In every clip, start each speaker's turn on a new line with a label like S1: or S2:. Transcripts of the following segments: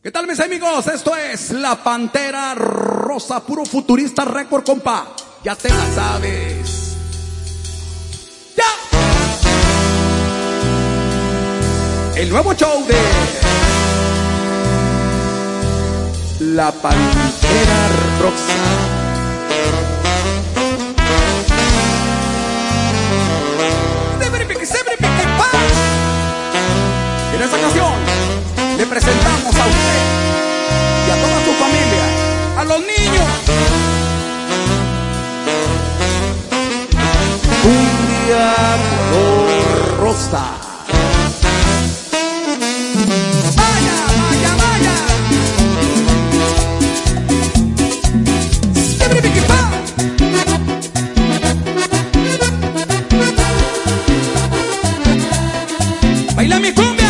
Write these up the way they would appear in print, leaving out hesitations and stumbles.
S1: ¿Qué tal, mis amigos? Esto es La Pantera Rosa, puro futurista récord, compa. Ya te la sabes. ¡Ya! El nuevo show de La Pantera Rosa. En esta ocasión le presentamos a usted y a toda su familia, a los niños, Cumbia color rosa. ¡Vaya, vaya, vaya! ¡Baila mi cumbia!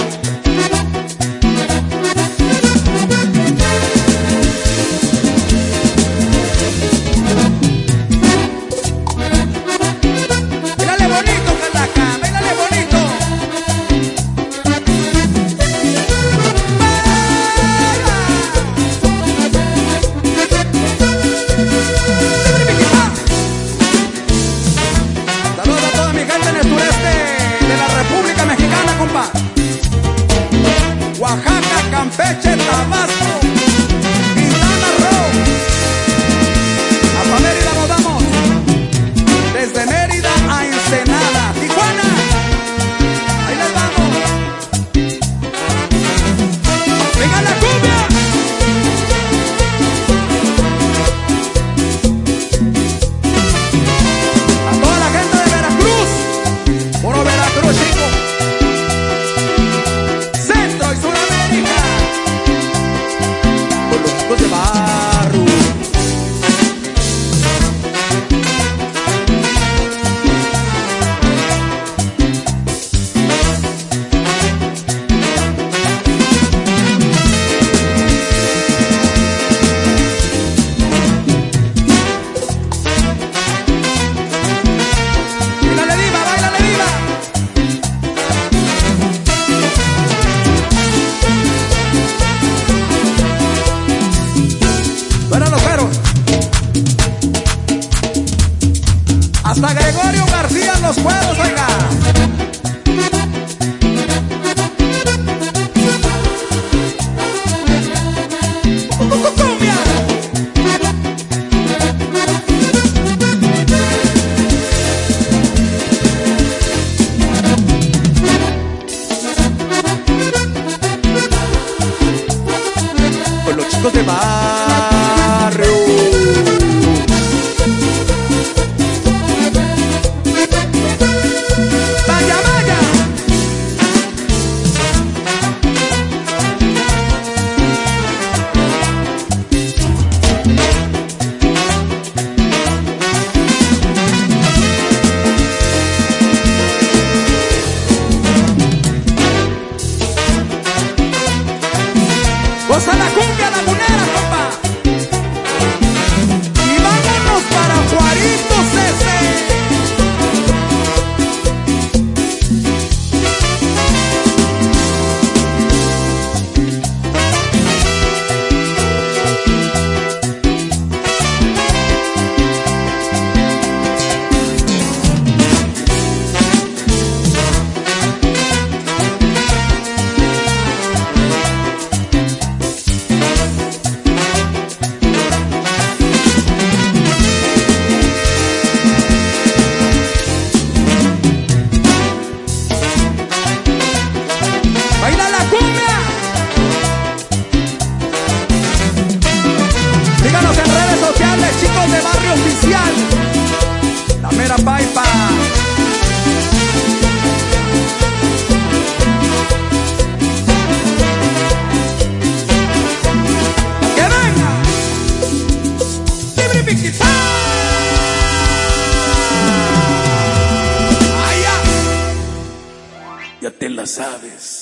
S1: Oaxaca, Campeche, Tabasco, Quintana Roo. Hasta Mérida nos vamos. Desde Mérida a Ensenada, Tijuana. Ahí les vamos. ¡Venga la cumbia! A toda la gente de Veracruz. Puro Veracruz, chicos. De barro. ¡Báilale diva, báilale diva! Hasta Gregorio García los juegos, oiga. ¡Cumbia! Con los chicos de barrio. ¡Goza la cumbia lagunera, compa! Y vámonos para Juarito, Cese. ¡Baila la cumbia! Síganos en redes sociales, chicos de Barrio Oficial. La mera paipa. ¡Que venga! ¡Tibri piquitá! ¡Ay, ya! Ya te la sabes.